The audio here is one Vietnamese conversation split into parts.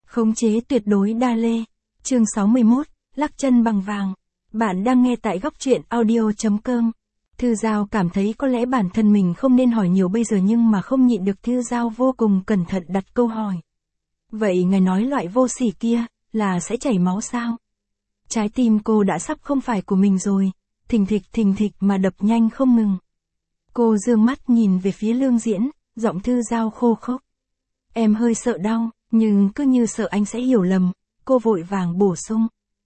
Khống chế tuyệt đối đa lê. Chương 61, lắc chân bằng vàng. Bạn đang nghe tại góc truyện audio.com. Thư Giao cảm thấy có lẽ bản thân mình không nên hỏi nhiều bây giờ, nhưng mà không nhịn được, Thư Giao vô cùng cẩn thận đặt câu hỏi. Vậy ngài nói loại vô sỉ kia, là sẽ chảy máu sao? Trái tim cô đã sắp không phải của mình rồi, thình thịch mà đập nhanh không ngừng. Cô dương mắt nhìn về phía Lương Diễn, giọng Thư Giao khô khốc. Em hơi sợ đau, nhưng cứ như sợ anh sẽ hiểu lầm, cô vội vàng bổ sung.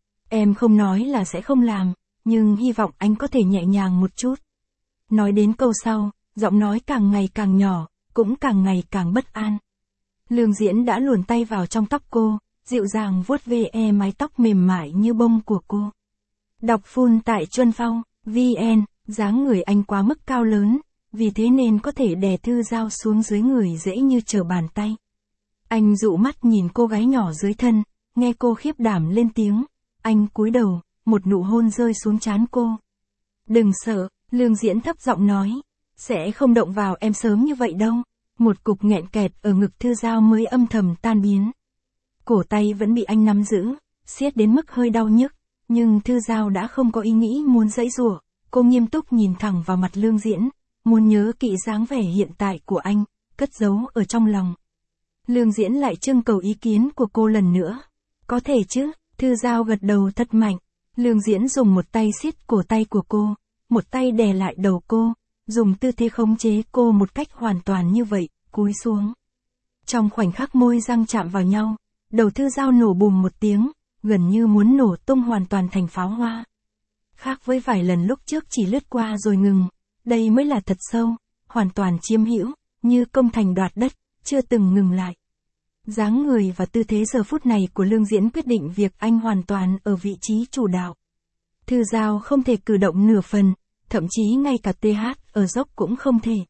Em không nói là sẽ không làm, nhưng hy vọng anh có thể nhẹ nhàng một chút. Nói đến câu sau, giọng nói càng ngày càng nhỏ, cũng càng ngày càng bất an. Lương Diễn đã luồn tay vào trong tóc cô, dịu dàng vuốt ve mái tóc mềm mại như bông của cô. Đọc full tại Chuân Phong, VN, dáng người anh quá mức cao lớn, vì thế nên có thể đè Thư Giao xuống dưới người dễ như trở bàn tay. Anh dụ mắt nhìn cô gái nhỏ dưới thân, nghe cô khiếp đảm lên tiếng. Anh cúi đầu, một nụ hôn rơi xuống trán cô. Đừng sợ, Lương Diễn thấp giọng nói. Sẽ không động vào em sớm như vậy đâu. Một cục nghẹn kẹt ở ngực Thư Giao mới âm thầm tan biến. Cổ tay vẫn bị anh nắm giữ, siết đến mức hơi đau nhức. Nhưng Thư Giao đã không có ý nghĩ muốn giãy giụa. Cô nghiêm túc nhìn thẳng vào mặt Lương Diễn, muốn nhớ kỹ dáng vẻ hiện tại của anh, cất giấu ở trong lòng. Lương Diễn lại trưng cầu ý kiến của cô lần nữa. Có thể chứ? Thư Giao gật đầu thật mạnh. Lương Diễn dùng một tay siết cổ tay của cô, một tay đè lại đầu cô, dùng tư thế khống chế cô một cách hoàn toàn như vậy, cúi xuống. Trong khoảnh khắc môi răng chạm vào nhau, đầu Thư Giao nổ bùm một tiếng, gần như muốn nổ tung hoàn toàn thành pháo hoa. Khác với vài lần lúc trước chỉ lướt qua rồi ngừng, đây mới là thật sâu, hoàn toàn chiếm hữu, như công thành đoạt đất, chưa từng ngừng lại. Dáng người và tư thế giờ phút này của Lương Diễn quyết định việc anh hoàn toàn ở vị trí chủ đạo. Thư Giao không thể cử động nửa phần, thậm chí ngay cả TH ở dốc cũng không thể.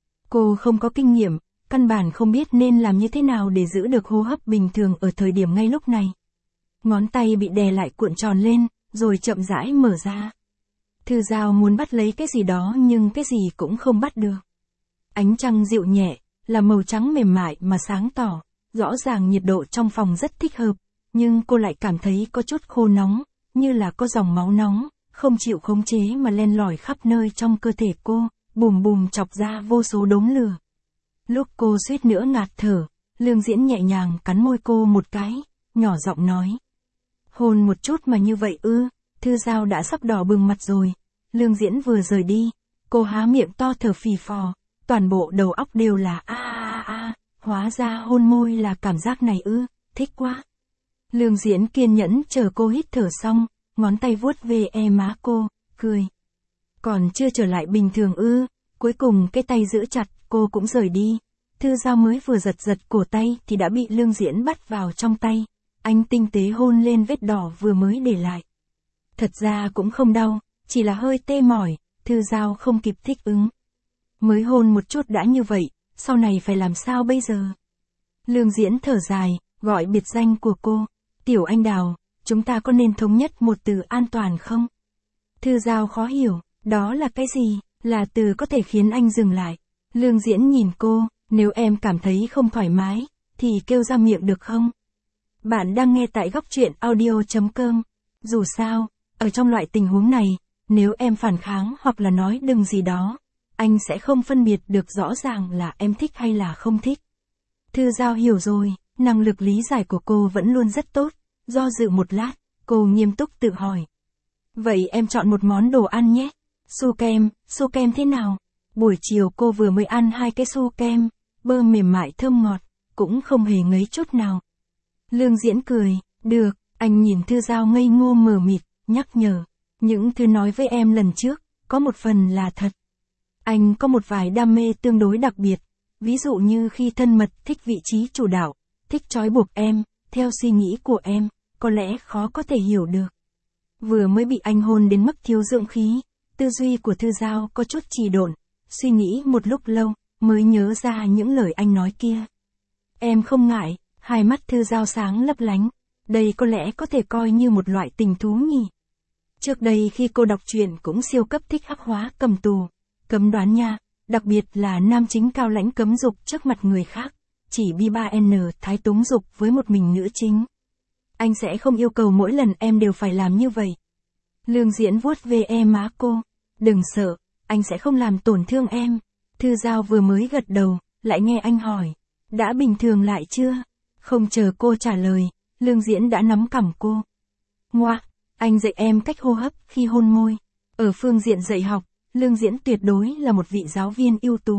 Cô không có kinh nghiệm, căn bản không biết nên làm như thế nào để giữ được hô hấp bình thường ở thời điểm ngay lúc này. Ngón tay bị đè lại cuộn tròn lên, rồi chậm rãi mở ra. Thư Giao muốn bắt lấy cái gì đó nhưng cái gì cũng không bắt được. Ánh trăng dịu nhẹ, là màu trắng mềm mại mà sáng tỏ. Rõ ràng nhiệt độ trong phòng rất thích hợp, nhưng cô lại cảm thấy có chút khô nóng, như là có dòng máu nóng, không chịu khống chế mà len lỏi khắp nơi trong cơ thể cô, bùm bùm chọc ra vô số đốm lửa. Lúc cô suýt nữa ngạt thở, Lương Diễn nhẹ nhàng cắn môi cô một cái, nhỏ giọng nói. Hôn một chút mà như vậy ư? Thư Giao đã sắp đỏ bừng mặt rồi. Lương Diễn vừa rời đi, cô há miệng to thở phì phò, toàn bộ đầu óc đều là hóa ra hôn môi là cảm giác này ư, thích quá. Lương Diễn kiên nhẫn chờ cô hít thở xong, ngón tay vuốt ve má cô, cười. Còn chưa trở lại bình thường ư? Cuối cùng cái tay giữ chặt, cô cũng rời đi. Thư Giao mới vừa giật cổ tay thì đã bị Lương Diễn bắt vào trong tay. Anh tinh tế hôn lên vết đỏ vừa mới để lại. Thật ra cũng không đau, chỉ là hơi tê mỏi, Thư Giao không kịp thích ứng. Mới hôn một chút đã như vậy, sau này phải làm sao bây giờ? Lương Diễn thở dài, gọi biệt danh của cô. Tiểu Anh Đào, chúng ta có nên thống nhất một từ an toàn không? Thư Giao khó hiểu, đó là cái gì? Là từ có thể khiến anh dừng lại. Lương Diễn nhìn cô, nếu em cảm thấy không thoải mái, thì kêu ra miệng được không? Bạn đang nghe tại góc truyện audio.com. Dù sao, ở trong loại tình huống này, nếu em phản kháng hoặc là nói đừng gì đó, anh sẽ không phân biệt được rõ ràng là em thích hay là không thích. Thư Giao hiểu rồi, năng lực lý giải của cô vẫn luôn rất tốt. Do dự một lát, cô nghiêm túc tự hỏi. Vậy em chọn một món đồ ăn nhé. Su kem thế nào? Buổi chiều cô vừa mới ăn 2 cái su kem, bơ mềm mại thơm ngọt, cũng không hề ngấy chút nào. Lương Diễn cười, được, anh nhìn Thư Giao ngây ngô mờ mịt, nhắc nhở. Những thứ nói với em lần trước, có một phần là thật. Anh có một vài đam mê tương đối đặc biệt, ví dụ như khi thân mật thích vị trí chủ đạo, thích trói buộc em, theo suy nghĩ của em, có lẽ khó có thể hiểu được. Vừa mới bị anh hôn đến mức thiếu dưỡng khí, tư duy của Thư Giao có chút trì độn, suy nghĩ một lúc lâu, mới nhớ ra những lời anh nói kia. Em không ngại, hai mắt Thư Giao sáng lấp lánh, đây có lẽ có thể coi như một loại tình thú nhỉ. Trước đây khi cô đọc truyện cũng siêu cấp thích hắc hóa cầm tù, cấm đoán nha, đặc biệt là nam chính cao lãnh cấm dục trước mặt người khác. chỉ bi3n thái túng dục với một mình nữ chính. Anh sẽ không yêu cầu mỗi lần em đều phải làm như vậy. Lương Diễn vuốt ve má cô. Đừng sợ, anh sẽ không làm tổn thương em. Thư Giao vừa mới gật đầu, lại nghe anh hỏi. Đã bình thường lại chưa? Không chờ cô trả lời, Lương Diễn đã nắm cằm cô. Ngoa, anh dạy em cách hô hấp khi hôn môi. Ở phương diện dạy học, Lương Diễn tuyệt đối là một vị giáo viên ưu tú.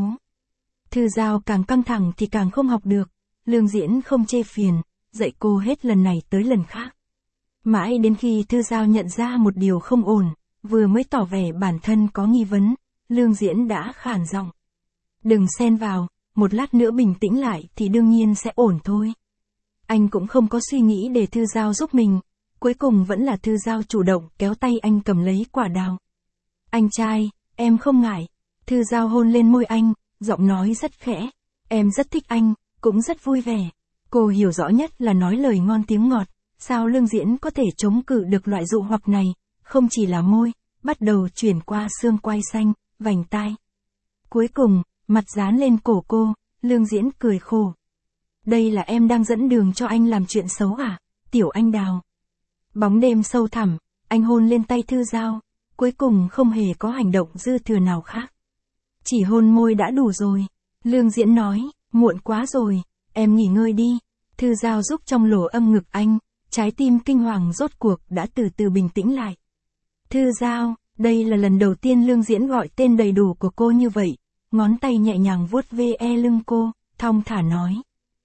Thư Giao càng căng thẳng thì càng không học được. Lương Diễn không chê phiền, dạy cô hết lần này tới lần khác. Mãi đến khi Thư Giao nhận ra một điều không ổn, vừa mới tỏ vẻ bản thân có nghi vấn, Lương Diễn đã khản giọng. Đừng xen vào, một lát nữa bình tĩnh lại thì đương nhiên sẽ ổn thôi. Anh cũng không có suy nghĩ để Thư Giao giúp mình, cuối cùng vẫn là Thư Giao chủ động kéo tay anh cầm lấy quả đào. Anh trai, em không ngại. Thư Giao hôn lên môi anh, giọng nói rất khẽ. Em rất thích anh, cũng rất vui vẻ. Cô hiểu rõ nhất là nói lời ngon tiếng ngọt, sao Lương Diễn có thể chống cự được loại dụ hoặc này, không chỉ là môi, bắt đầu chuyển qua xương quai xanh, vành tai. Cuối cùng, mặt dán lên cổ cô, Lương Diễn cười khổ. Đây là em đang dẫn đường cho anh làm chuyện xấu à, tiểu anh đào. Bóng đêm sâu thẳm, anh hôn lên tay Thư Giao, cuối cùng không hề có hành động dư thừa nào khác. Chỉ hôn môi đã đủ rồi. Lương Diễn nói, muộn quá rồi, em nghỉ ngơi đi. Thư Giao giúp trong lỗ âm ngực anh, trái tim kinh hoàng rốt cuộc đã từ từ bình tĩnh lại. Thư Giao, đây là lần đầu tiên Lương Diễn gọi tên đầy đủ của cô như vậy, ngón tay nhẹ nhàng vuốt ve lưng cô, thong thả nói.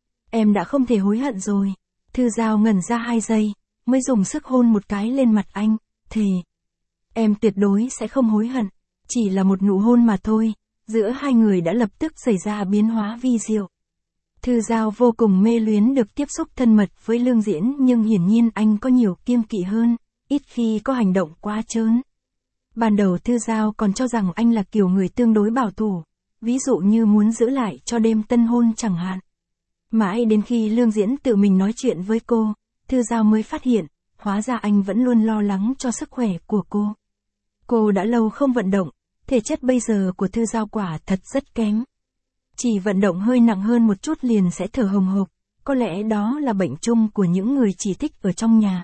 Em đã không thể hối hận rồi. Thư Giao ngẩn ra 2 giây, mới dùng sức hôn một cái lên mặt anh, thề. Em tuyệt đối sẽ không hối hận, chỉ là một nụ hôn mà thôi, giữa hai người đã lập tức xảy ra biến hóa vi diệu. Thư Giao vô cùng mê luyến được tiếp xúc thân mật với Lương Diễn nhưng hiển nhiên anh có nhiều kiêng kỵ hơn, ít khi có hành động quá trớn. Ban đầu Thư Giao còn cho rằng anh là kiểu người tương đối bảo thủ, ví dụ như muốn giữ lại cho đêm tân hôn chẳng hạn. Mãi đến khi Lương Diễn tự mình nói chuyện với cô, Thư Giao mới phát hiện, hóa ra anh vẫn luôn lo lắng cho sức khỏe của cô. Cô đã lâu không vận động, thể chất bây giờ của Thư Giao quả thật rất kém. Chỉ vận động hơi nặng hơn một chút liền sẽ thở hồng hộc, có lẽ đó là bệnh chung của những người chỉ thích ở trong nhà.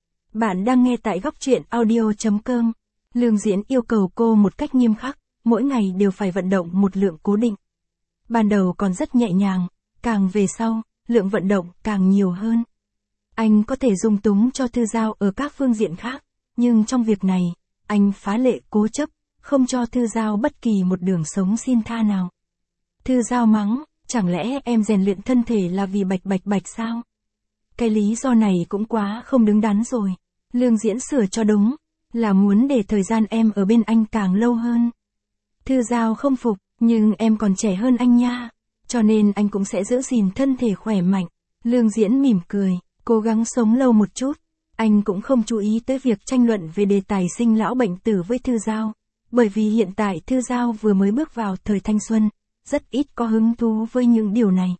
Bạn đang nghe tại góc truyện audio.com. Lương Diễn yêu cầu cô một cách nghiêm khắc, mỗi ngày đều phải vận động một lượng cố định. Ban đầu còn rất nhẹ nhàng, càng về sau, lượng vận động càng nhiều hơn. Anh có thể dung túng cho Thư Giao ở các phương diện khác, nhưng trong việc này, anh phá lệ cố chấp, không cho Thư Giao bất kỳ một đường sống xin tha nào. Thư Giao mắng, chẳng lẽ em rèn luyện thân thể là vì bạch sao? Cái lý do này cũng quá không đứng đắn rồi. Lương Diễn sửa cho đúng, là muốn để thời gian em ở bên anh càng lâu hơn. Thư Giao không phục, nhưng em còn trẻ hơn anh nha, cho nên anh cũng sẽ giữ gìn thân thể khỏe mạnh. Lương Diễn mỉm cười, cố gắng sống lâu một chút. Anh cũng không chú ý tới việc tranh luận về đề tài sinh lão bệnh tử với Thư Giao, bởi vì hiện tại Thư Giao vừa mới bước vào thời thanh xuân, rất ít có hứng thú với những điều này.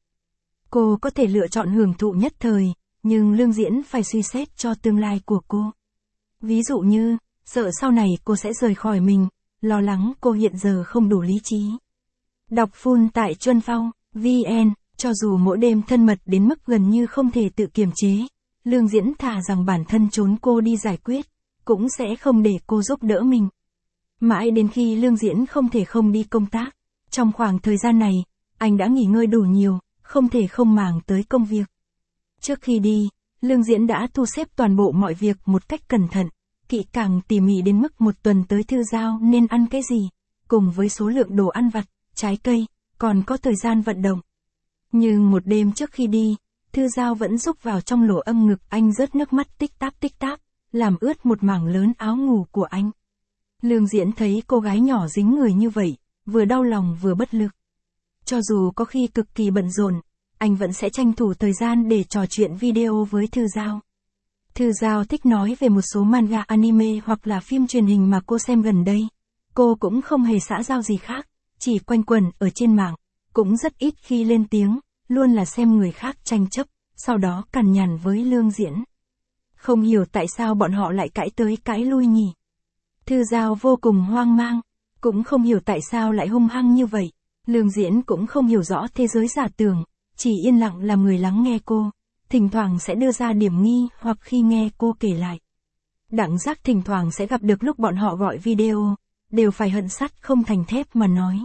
Cô có thể lựa chọn hưởng thụ nhất thời, nhưng Lương Diễn phải suy xét cho tương lai của cô. Ví dụ như, sợ sau này cô sẽ rời khỏi mình, lo lắng cô hiện giờ không đủ lý trí. Đọc full tại Chuân Phong, VN, cho dù mỗi đêm thân mật đến mức gần như không thể tự kiềm chế, Lương Diễn thà rằng bản thân trốn cô đi giải quyết, cũng sẽ không để cô giúp đỡ mình. Mãi đến khi Lương Diễn không thể không đi công tác, trong khoảng thời gian này, anh đã nghỉ ngơi đủ nhiều, không thể không màng tới công việc. Trước khi đi, Lương Diễn đã thu xếp toàn bộ mọi việc một cách cẩn thận, kỹ càng tỉ mỉ đến mức một tuần tới Thư Giao nên ăn cái gì, cùng với số lượng đồ ăn vặt, trái cây, còn có thời gian vận động. Nhưng một đêm trước khi đi, Thư Giao vẫn rúc vào trong lỗ âm ngực anh rớt nước mắt tích táp, làm ướt một mảng lớn áo ngủ của anh. Lương Diễn thấy cô gái nhỏ dính người như vậy, vừa đau lòng vừa bất lực. Cho dù có khi cực kỳ bận rộn, anh vẫn sẽ tranh thủ thời gian để trò chuyện video với Thư Giao. Thư Giao thích nói về một số manga anime hoặc là phim truyền hình mà cô xem gần đây. Cô cũng không hề xã giao gì khác, chỉ quanh quẩn ở trên mạng, cũng rất ít khi lên tiếng, luôn là xem người khác tranh chấp, sau đó cằn nhằn với Lương Diễn. Không hiểu tại sao bọn họ lại cãi tới cãi lui nhỉ. Thư Giao vô cùng hoang mang, cũng không hiểu tại sao lại hung hăng như vậy. Lương Diễn cũng không hiểu rõ thế giới giả tưởng, chỉ yên lặng làm người lắng nghe cô, thỉnh thoảng sẽ đưa ra điểm nghi hoặc khi nghe cô kể lại. Đặng Giác thỉnh thoảng sẽ gặp được lúc bọn họ gọi video, đều phải hận sắt không thành thép mà nói.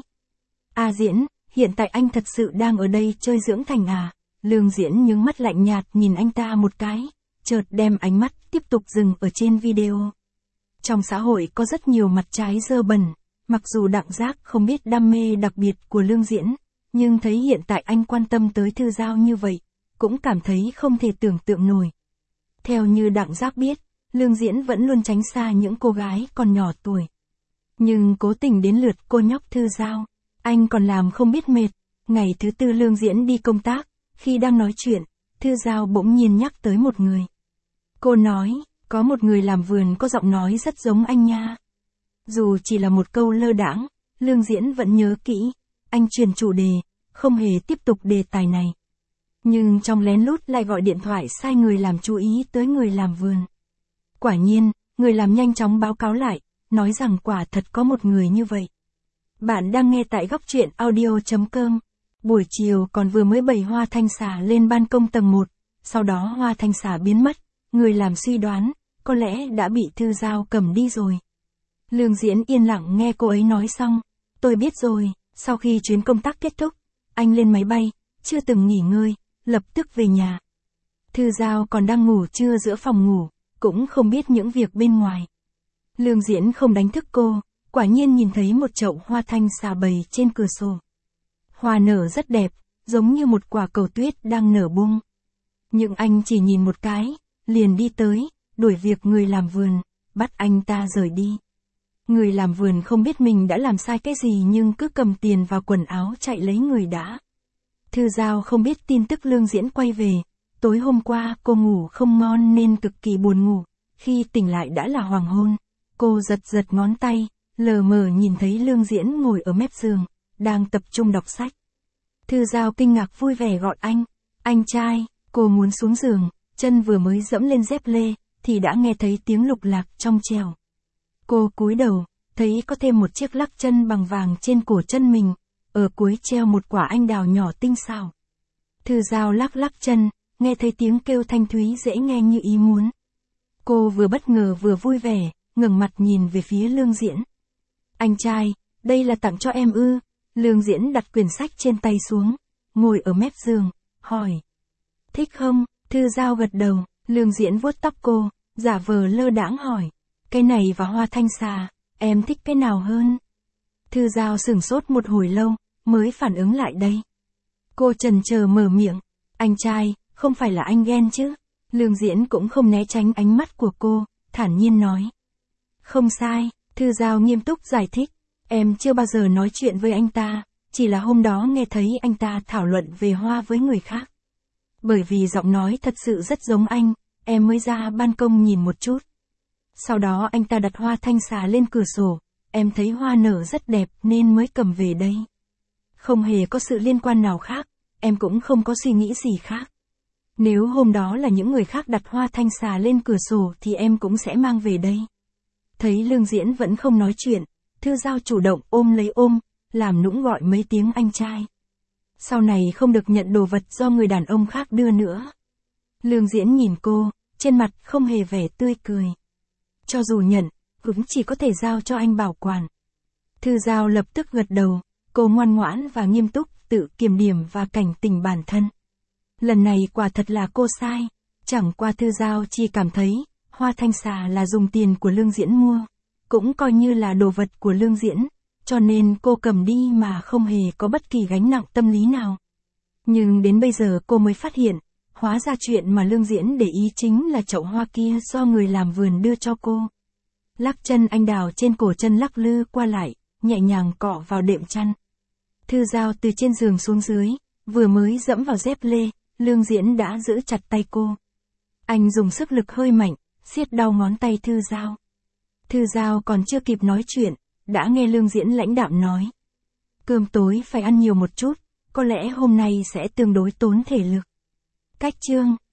A Diễn, hiện tại anh thật sự đang ở đây chơi dưỡng thành à? Lương Diễn nhướng mắt lạnh nhạt nhìn anh ta một cái, chợt đem ánh mắt tiếp tục dừng ở trên video. Trong xã hội có rất nhiều mặt trái dơ bẩn, mặc dù Đặng Giác không biết đam mê đặc biệt của Lương Diễn, nhưng thấy hiện tại anh quan tâm tới Thư Giao như vậy, cũng cảm thấy không thể tưởng tượng nổi. Theo như Đặng Giác biết, Lương Diễn vẫn luôn tránh xa những cô gái còn nhỏ tuổi. Nhưng cố tình đến lượt cô nhóc Thư Giao, anh còn làm không biết mệt. Ngày thứ tư Lương Diễn đi công tác, khi đang nói chuyện, Thư Giao bỗng nhiên nhắc tới một người. Cô nói, có một người làm vườn có giọng nói rất giống anh nha. Dù chỉ là một câu lơ đãng, Lương Diễn vẫn nhớ kỹ, anh chuyển chủ đề, không hề tiếp tục đề tài này. Nhưng trong lén lút lại gọi điện thoại sai người làm chú ý tới người làm vườn. Quả nhiên, người làm nhanh chóng báo cáo lại, nói rằng quả thật có một người như vậy. Bạn đang nghe tại góc truyện audio.com. Buổi chiều còn vừa mới bày hoa thanh xà lên ban công tầng 1, sau đó hoa thanh xà biến mất, người làm suy đoán, có lẽ đã bị Thư Giao cầm đi rồi. Lương Diễn yên lặng nghe cô ấy nói xong, tôi biết rồi. Sau khi chuyến công tác kết thúc, anh lên máy bay, chưa từng nghỉ ngơi, lập tức về nhà. Thư Giao còn đang ngủ trưa giữa phòng ngủ, cũng không biết những việc bên ngoài. Lương Diễn không đánh thức cô, quả nhiên nhìn thấy một chậu hoa thanh xà bày trên cửa sổ. Hoa nở rất đẹp, giống như một quả cầu tuyết đang nở bung. Nhưng anh chỉ nhìn một cái, liền đi tới, đuổi việc người làm vườn, bắt anh ta rời đi. Người làm vườn không biết mình đã làm sai cái gì nhưng cứ cầm tiền và quần áo chạy lấy người đã. Thư Giao không biết tin tức Lương Diễn quay về. Tối hôm qua cô ngủ không ngon nên cực kỳ buồn ngủ. Khi tỉnh lại đã là hoàng hôn. Cô giật giật ngón tay, lờ mờ nhìn thấy Lương Diễn ngồi ở mép giường, đang tập trung đọc sách. Thư Giao kinh ngạc vui vẻ gọi anh. Anh trai, cô muốn xuống giường, chân vừa mới dẫm lên dép lê, thì đã nghe thấy tiếng lục lạc trong trèo. Cô cúi đầu, thấy có thêm một chiếc lắc chân bằng vàng trên cổ chân mình, ở cuối treo một quả anh đào nhỏ tinh xảo. Thư Giao lắc lắc chân, nghe thấy tiếng kêu thanh thúy dễ nghe như ý muốn. Cô vừa bất ngờ vừa vui vẻ, ngẩng mặt nhìn về phía Lương Diễn. Anh trai, đây là tặng cho em ư? Lương Diễn đặt quyển sách trên tay xuống, ngồi ở mép giường, hỏi. Thích không? Thư Giao gật đầu, Lương Diễn vuốt tóc cô, giả vờ lơ đãng hỏi. Cái này và hoa thanh xà, em thích cái nào hơn? Thư Giao sửng sốt một hồi lâu, mới phản ứng lại đây. Cô chần chờ mở miệng. Anh trai, không phải là anh ghen chứ? Lương Diễn cũng không né tránh ánh mắt của cô, thản nhiên nói. Không sai, Thư Giao nghiêm túc giải thích. Em chưa bao giờ nói chuyện với anh ta, chỉ là hôm đó nghe thấy anh ta thảo luận về hoa với người khác. Bởi vì giọng nói thật sự rất giống anh, em mới ra ban công nhìn một chút. Sau đó anh ta đặt hoa thanh xà lên cửa sổ, em thấy hoa nở rất đẹp nên mới cầm về đây. Không hề có sự liên quan nào khác, em cũng không có suy nghĩ gì khác. Nếu hôm đó là những người khác đặt hoa thanh xà lên cửa sổ thì em cũng sẽ mang về đây. Thấy Lương Diễn vẫn không nói chuyện, Thư Giao chủ động ôm lấy ôm, làm nũng gọi mấy tiếng anh trai. Sau này không được nhận đồ vật do người đàn ông khác đưa nữa. Lương Diễn nhìn cô, trên mặt không hề vẻ tươi cười. Cho dù nhận, cũng chỉ có thể giao cho anh bảo quản. Thư Giao lập tức gật đầu, cô ngoan ngoãn và nghiêm túc, tự kiểm điểm và cảnh tỉnh bản thân. Lần này quả thật là cô sai, chẳng qua Thư Giao chỉ cảm thấy, hoa thanh xà là dùng tiền của Lương Diễn mua, cũng coi như là đồ vật của Lương Diễn, cho nên cô cầm đi mà không hề có bất kỳ gánh nặng tâm lý nào. Nhưng đến bây giờ cô mới phát hiện, hóa ra chuyện mà Lương Diễn để ý chính là chậu hoa kia do người làm vườn đưa cho cô. Lắc chân anh đào trên cổ chân lắc lư qua lại, nhẹ nhàng cọ vào đệm chăn. Thư Giao từ trên giường xuống dưới, vừa mới dẫm vào dép lê, Lương Diễn đã giữ chặt tay cô. Anh dùng sức lực hơi mạnh, siết đau ngón tay Thư Giao. Thư Giao còn chưa kịp nói chuyện, đã nghe Lương Diễn lãnh đạm nói. Cơm tối phải ăn nhiều một chút, có lẽ hôm nay sẽ tương đối tốn thể lực. Cách chương